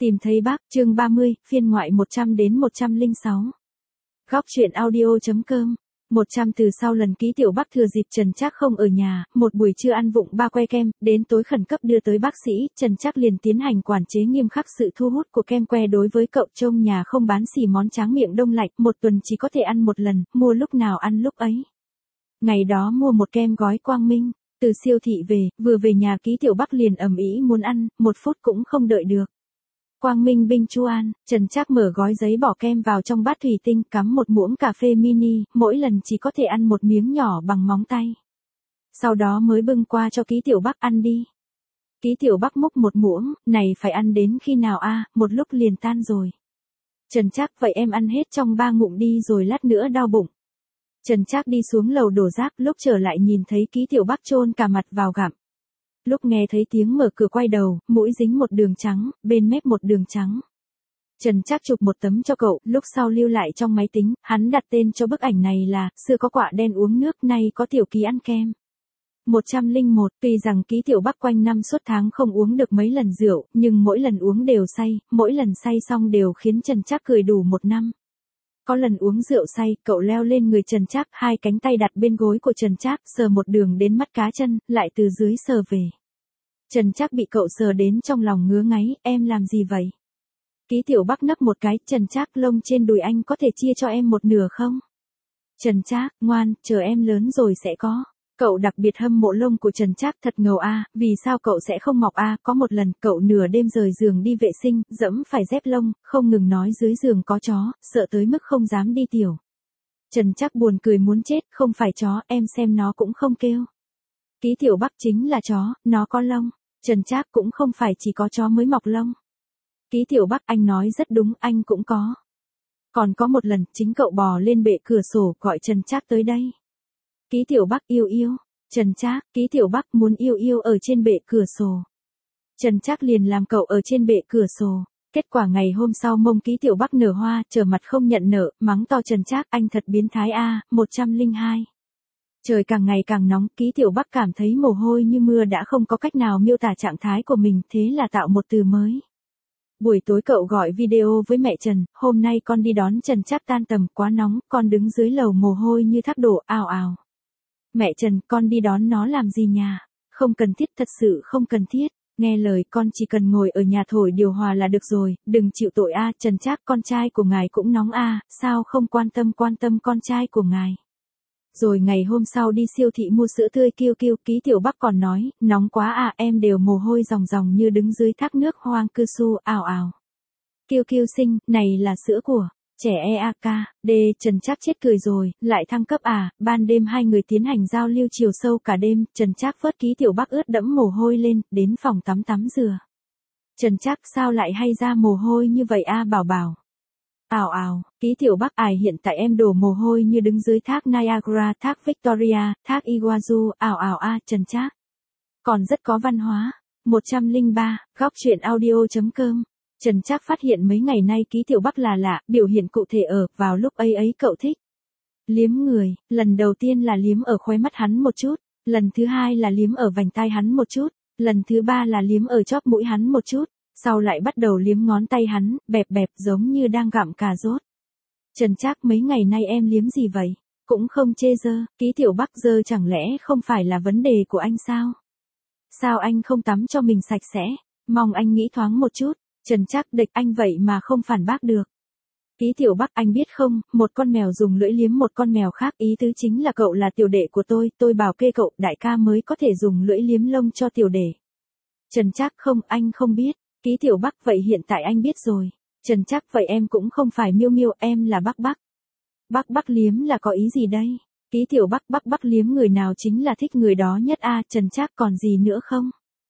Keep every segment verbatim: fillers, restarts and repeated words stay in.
Tìm thấy bác, chương ba mươi, phiên ngoại một trăm đến một trăm lẻ sáu. Góc truyện audio.com. một trăm từ sau lần Ký Tiểu Bắc thừa dịp Trần Trác không ở nhà, một buổi trưa ăn vụng ba que kem, đến tối khẩn cấp đưa tới bác sĩ, Trần Trác liền tiến hành quản chế nghiêm khắc sự thu hút của kem que đối với cậu. Trông nhà không bán xỉ món tráng miệng đông lạnh, một tuần chỉ có thể ăn một lần, mua lúc nào ăn lúc ấy. Ngày đó mua một kem gói Quang Minh, từ siêu thị về, vừa về nhà Ký Tiểu Bắc liền ầm ĩ muốn ăn, một phút cũng không đợi được. Quang Minh Binh Chu An, Trần Trác mở gói giấy bỏ kem vào trong bát thủy tinh, cắm một muỗng cà phê mini, mỗi lần chỉ có thể ăn một miếng nhỏ bằng móng tay. Sau đó mới bưng qua cho Ký Tiểu Bắc ăn đi. Ký Tiểu Bắc múc một muỗng, này phải ăn đến khi nào a, một lúc liền tan rồi. Trần Trác, vậy em ăn hết trong ba ngụm đi rồi lát nữa đau bụng. Trần Trác đi xuống lầu đổ rác, lúc trở lại nhìn thấy Ký Tiểu Bắc chôn cả mặt vào gặm. Lúc nghe thấy tiếng mở cửa quay đầu, mũi dính một đường trắng, bên mép một đường trắng. Trần Trác chụp một tấm cho cậu, lúc sau lưu lại trong máy tính, hắn đặt tên cho bức ảnh này là, xưa có quạ đen uống nước, nay có tiểu Ký ăn kem. một trăm lẻ một, tuy rằng Ký Tiểu Bắc quanh năm suốt tháng không uống được mấy lần rượu, nhưng mỗi lần uống đều say, mỗi lần say xong đều khiến Trần Trác cười đủ một năm. Có lần uống rượu say, cậu leo lên người Trần Trác, hai cánh tay đặt bên gối của Trần Trác, sờ một đường đến mắt cá chân, lại từ dưới sờ về. Trần Trác bị cậu sờ đến trong lòng ngứa ngáy, em làm gì vậy? Ký Tiểu Bắc nấp một cái, Trần Trác, lông trên đùi anh có thể chia cho em một nửa không? Trần Trác, ngoan, chờ em lớn rồi sẽ có. Cậu đặc biệt hâm mộ lông của Trần Trác, thật ngầu a, vì sao cậu sẽ không mọc a? Có một lần, cậu nửa đêm rời giường đi vệ sinh, dẫm phải dép lông, không ngừng nói dưới giường có chó, sợ tới mức không dám đi tiểu. Trần Trác buồn cười muốn chết, không phải chó, em xem nó cũng không kêu. Ký Tiểu Bắc, chính là chó, nó có lông. Trần Trác, cũng không phải chỉ có chó mới mọc lông. Ký Tiểu Bắc, anh nói rất đúng, anh cũng có. Còn có một lần, chính cậu bò lên bệ cửa sổ, gọi Trần Trác tới đây. Ký Tiểu Bắc, yêu yêu. Trần Trác, Ký Tiểu Bắc muốn yêu yêu ở trên bệ cửa sổ. Trần Trác liền làm cậu ở trên bệ cửa sổ. Kết quả ngày hôm sau mông Ký Tiểu Bắc nở hoa, trở mặt không nhận nợ, mắng to Trần Trác, anh thật biến thái a. một trăm lẻ hai. Trời càng ngày càng nóng, Ký Tiểu Bắc cảm thấy mồ hôi như mưa, đã không có cách nào miêu tả trạng thái của mình, thế là tạo một từ mới. Buổi tối cậu gọi video với mẹ Trần, hôm nay con đi đón Trần Trác tan tầm, quá nóng, con đứng dưới lầu mồ hôi như thác đổ, ào ào. Mẹ Trần, con đi đón nó làm gì nhà? Không cần thiết, thật sự không cần thiết. Nghe lời, con chỉ cần ngồi ở nhà thổi điều hòa là được rồi, đừng chịu tội a. Trần Trác, con trai của ngài cũng nóng a, sao không quan tâm quan tâm con trai của ngài? Rồi ngày hôm sau đi siêu thị mua sữa tươi Kiêu Kiêu, Ký Tiểu Bắc còn nói, nóng quá à, em đều mồ hôi ròng ròng như đứng dưới thác nước hoang cư su, ào ào. Kiêu Kiêu xinh, này là sữa của trẻ e a ca, D, Trần Trác chết cười rồi, lại thăng cấp à, ban đêm hai người tiến hành giao lưu chiều sâu cả đêm, Trần Trác vớt Ký Tiểu Bắc ướt đẫm mồ hôi lên, đến phòng tắm tắm rửa. Trần Trác, sao lại hay ra mồ hôi như vậy a bảo bảo? Ào ào, Ký Tiểu Bắc, ải hiện tại em đổ mồ hôi như đứng dưới thác Niagara, thác Victoria, thác Iguazu, ào ào a. Trần Trác còn rất có văn hóa. một trăm lẻ ba, góc truyện audio.com. Trần Trác phát hiện mấy ngày nay Ký Tiểu Bắc là lạ, biểu hiện cụ thể ở, vào lúc ấy ấy cậu thích liếm người, lần đầu tiên là liếm ở khóe mắt hắn một chút, lần thứ hai là liếm ở vành tai hắn một chút, lần thứ ba là liếm ở chóp mũi hắn một chút. Sau lại bắt đầu liếm ngón tay hắn, bẹp bẹp giống như đang gặm cà rốt. Trần Trác, mấy ngày nay em liếm gì vậy? Cũng không chê dơ. Ký Tiểu Bắc, dơ chẳng lẽ không phải là vấn đề của anh sao? Sao anh không tắm cho mình sạch sẽ? Mong anh nghĩ thoáng một chút. Trần Trác, địch anh vậy mà không phản bác được. Ký Tiểu Bắc, anh biết không, một con mèo dùng lưỡi liếm một con mèo khác, ý tứ chính là cậu là tiểu đệ của tôi, tôi bảo kê cậu, đại ca mới có thể dùng lưỡi liếm lông cho tiểu đệ. Trần Trác, không, anh không biết. Ký Tiểu Bắc, vậy hiện tại anh biết rồi. Trần Trác, vậy em cũng không phải Miêu Miêu, em là Bắc Bắc. Bắc Bắc liếm là có ý gì đây? Ký Tiểu Bắc, Bắc Bắc liếm người nào chính là thích người đó nhất a. Trần Trác, còn gì nữa không?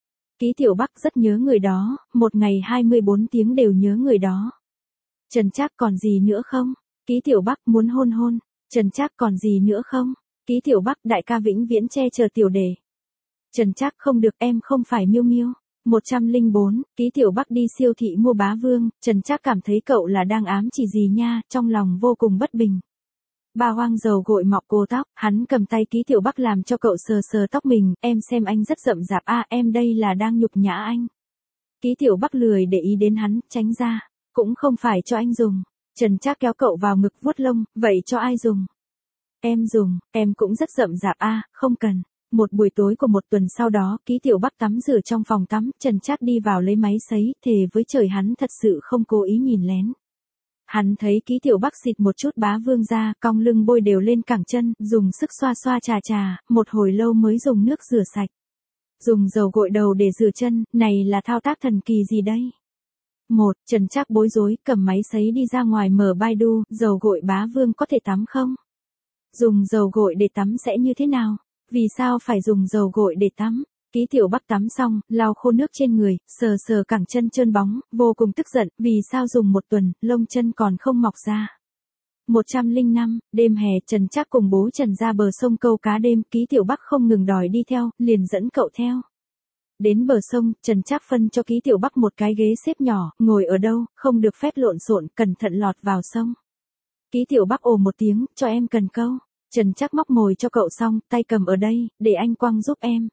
Ký Tiểu Bắc, rất nhớ người đó, một ngày hai mươi bốn tiếng đều nhớ người đó. Trần Trác, còn gì nữa không? Ký Tiểu Bắc, muốn hôn hôn. Trần Trác, còn gì nữa không? Ký Tiểu Bắc, đại ca vĩnh viễn che chở tiểu đệ. Trần Trác, không được, em không phải Miêu Miêu. một trăm lẻ bốn, Ký Tiểu Bắc đi siêu thị mua bá vương, Trần Trác cảm thấy cậu là đang ám chỉ gì nha, trong lòng vô cùng bất bình. Bà hoang dầu gội mọc cô tóc, hắn cầm tay Ký Tiểu Bắc làm cho cậu sờ sờ tóc mình, em xem anh rất rậm rạp a, em đây là đang nhục nhã anh. Ký Tiểu Bắc lười để ý đến hắn, tránh ra. Cũng không phải cho anh dùng. Trần Trác kéo cậu vào ngực vuốt lông, vậy cho ai dùng? Em dùng, em cũng rất rậm rạp a, à, không cần. Một buổi tối của một tuần sau đó, Ký Tiểu Bắc tắm rửa trong phòng tắm, Trần Trác đi vào lấy máy sấy, thề với trời hắn thật sự không cố ý nhìn lén. Hắn thấy Ký Tiểu Bắc xịt một chút bá vương ra, cong lưng bôi đều lên cẳng chân, dùng sức xoa xoa trà trà, một hồi lâu mới dùng nước rửa sạch. Dùng dầu gội đầu để rửa chân, này là thao tác thần kỳ gì đây? Một, Trần Trác bối rối, cầm máy sấy đi ra ngoài mở Baidu, dầu gội bá vương có thể tắm không? Dùng dầu gội để tắm sẽ như thế nào? Vì sao phải dùng dầu gội để tắm? Ký Tiểu Bắc tắm xong, lau khô nước trên người, sờ sờ cẳng chân trơn bóng, vô cùng tức giận, vì sao dùng một tuần, lông chân còn không mọc ra. một trăm lẻ năm, đêm hè, Trần Trác cùng bố Trần ra bờ sông câu cá đêm, Ký Tiểu Bắc không ngừng đòi đi theo, liền dẫn cậu theo. Đến bờ sông, Trần Trác phân cho Ký Tiểu Bắc một cái ghế xếp nhỏ, ngồi ở đâu, không được phép lộn xộn, cẩn thận lọt vào sông. Ký Tiểu Bắc ồ một tiếng, cho em cần câu. Trần Trác móc mồi cho cậu xong, tay cầm ở đây, để anh quăng giúp em.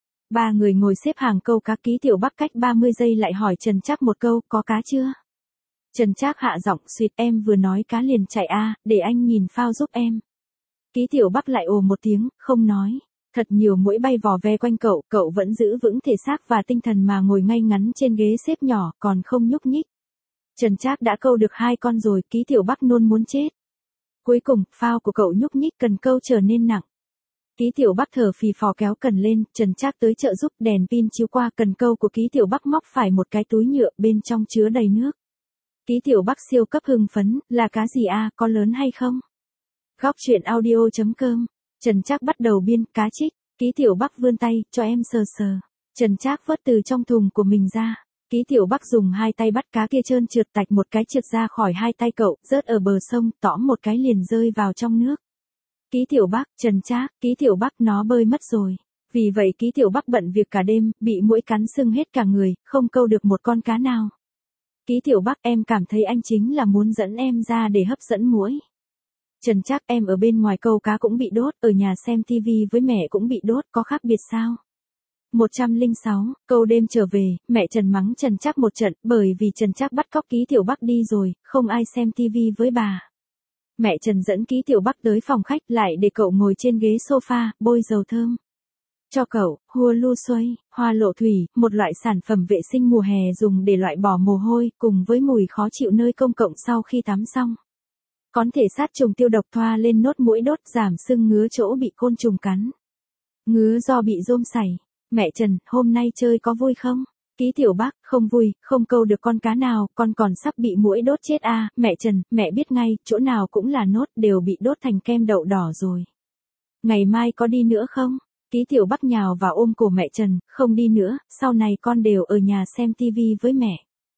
Ba người ngồi xếp hàng câu cá, Ký Tiểu Bắc cách ba mươi giây lại hỏi Trần Trác một câu, có cá chưa? Trần Trác hạ giọng, suýt, em vừa nói cá liền chạy a, để anh nhìn phao giúp em. Ký Tiểu Bắc lại ồ một tiếng, không nói. Thật nhiều muỗi bay vò ve quanh cậu, cậu vẫn giữ vững thể xác và tinh thần mà ngồi ngay ngắn trên ghế xếp nhỏ, còn không nhúc nhích. Trần Trác đã câu được hai con rồi, Ký Tiểu Bắc nôn muốn chết. Cuối cùng, phao của cậu nhúc nhích, cần câu trở nên nặng. Ký Tiểu Bắc thở phì phò kéo cần lên, Trần Trác tới trợ giúp, đèn pin chiếu qua cần câu của Ký Tiểu Bắc móc phải một cái túi nhựa, bên trong chứa đầy nước. Ký Tiểu Bắc siêu cấp hưng phấn, là cá gì a, có lớn hay không? Góc truyện audio chấm com. Trần Trác bắt đầu biên, cá trích. Ký Tiểu Bắc vươn tay, cho em sờ sờ. Trần Trác vớt từ trong thùng của mình ra. Ký Tiểu Bắc dùng hai tay bắt cá kia trơn trượt, tạch một cái trượt ra khỏi hai tay cậu, rớt ở bờ sông, tõm một cái liền rơi vào trong nước. Ký Tiểu Bắc, Trần Trác, Ký Tiểu Bắc nó bơi mất rồi. Vì vậy Ký Tiểu Bắc bận việc cả đêm, bị muỗi cắn sưng hết cả người, không câu được một con cá nào. Ký Tiểu Bắc, em cảm thấy anh chính là muốn dẫn em ra để hấp dẫn muỗi. Trần Trác, em ở bên ngoài câu cá cũng bị đốt, ở nhà xem tivi với mẹ cũng bị đốt, có khác biệt sao? một trăm lẻ sáu, câu đêm trở về, mẹ Trần mắng Trần Trác một trận, bởi vì Trần Trác bắt cóc Ký Tiểu Bắc đi rồi, không ai xem tivi với bà. Mẹ Trần dẫn Ký Tiểu Bắc tới phòng khách, lại để cậu ngồi trên ghế sofa, bôi dầu thơm. Cho cậu, hua lu xoay, hoa lộ thủy, một loại sản phẩm vệ sinh mùa hè dùng để loại bỏ mồ hôi, cùng với mùi khó chịu nơi công cộng sau khi tắm xong. Có thể sát trùng tiêu độc, thoa lên nốt mũi đốt, giảm sưng ngứa chỗ bị côn trùng cắn. Ngứa do bị rôm sảy. Mẹ Trần, hôm nay chơi có vui không? Ký Tiểu Bắc, không vui, không câu được con cá nào, con còn sắp bị muỗi đốt chết a. À. Mẹ Trần, mẹ biết ngay, chỗ nào cũng là nốt, đều bị đốt thành kem đậu đỏ rồi. Ngày mai có đi nữa không? Ký Tiểu Bắc nhào vào ôm cổ mẹ Trần, không đi nữa, sau này con đều ở nhà xem tivi với mẹ.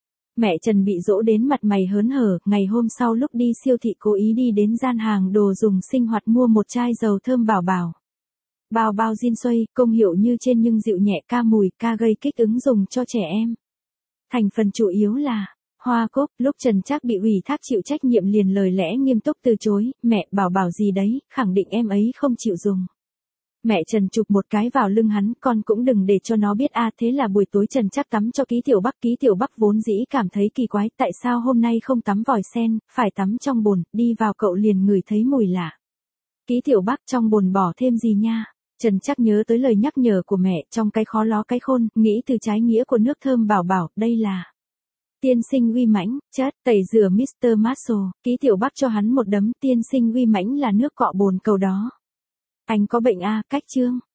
Mẹ Trần bị dỗ đến mặt mày hớn hở, ngày hôm sau lúc đi siêu thị cố ý đi đến gian hàng đồ dùng sinh hoạt mua một chai dầu thơm Bảo Bảo. Bao bao Jin xoay, công hiệu như trên nhưng dịu nhẹ, ca mùi, ca gây kích ứng, dùng cho trẻ em. Thành phần chủ yếu là hoa cúc. Lúc Trần Trác bị ủy thác chịu trách nhiệm liền lời lẽ nghiêm túc từ chối, mẹ, Bảo Bảo gì đấy, khẳng định em ấy không chịu dùng. Mẹ Trần chụp một cái vào lưng hắn, con cũng đừng để cho nó biết a. À, thế là buổi tối Trần Trác tắm cho Ký Tiểu Bắc. Ký Tiểu Bắc vốn dĩ cảm thấy kỳ quái, tại sao hôm nay không tắm vòi sen, phải tắm trong bồn, đi vào cậu liền ngửi thấy mùi lạ. Ký Tiểu Bắc, trong bồn bỏ thêm gì nha? Trần Trác nhớ tới lời nhắc nhở của mẹ, trong cái khó ló cái khôn, nghĩ từ trái nghĩa của nước thơm Bảo Bảo, đây là tiên sinh uy mãnh, chất, tẩy rửa mít tơ Muscle. Ký Tiểu Bắc cho hắn một đấm, tiên sinh uy mãnh là nước cọ bồn cầu đó. Anh có bệnh a, cách chương.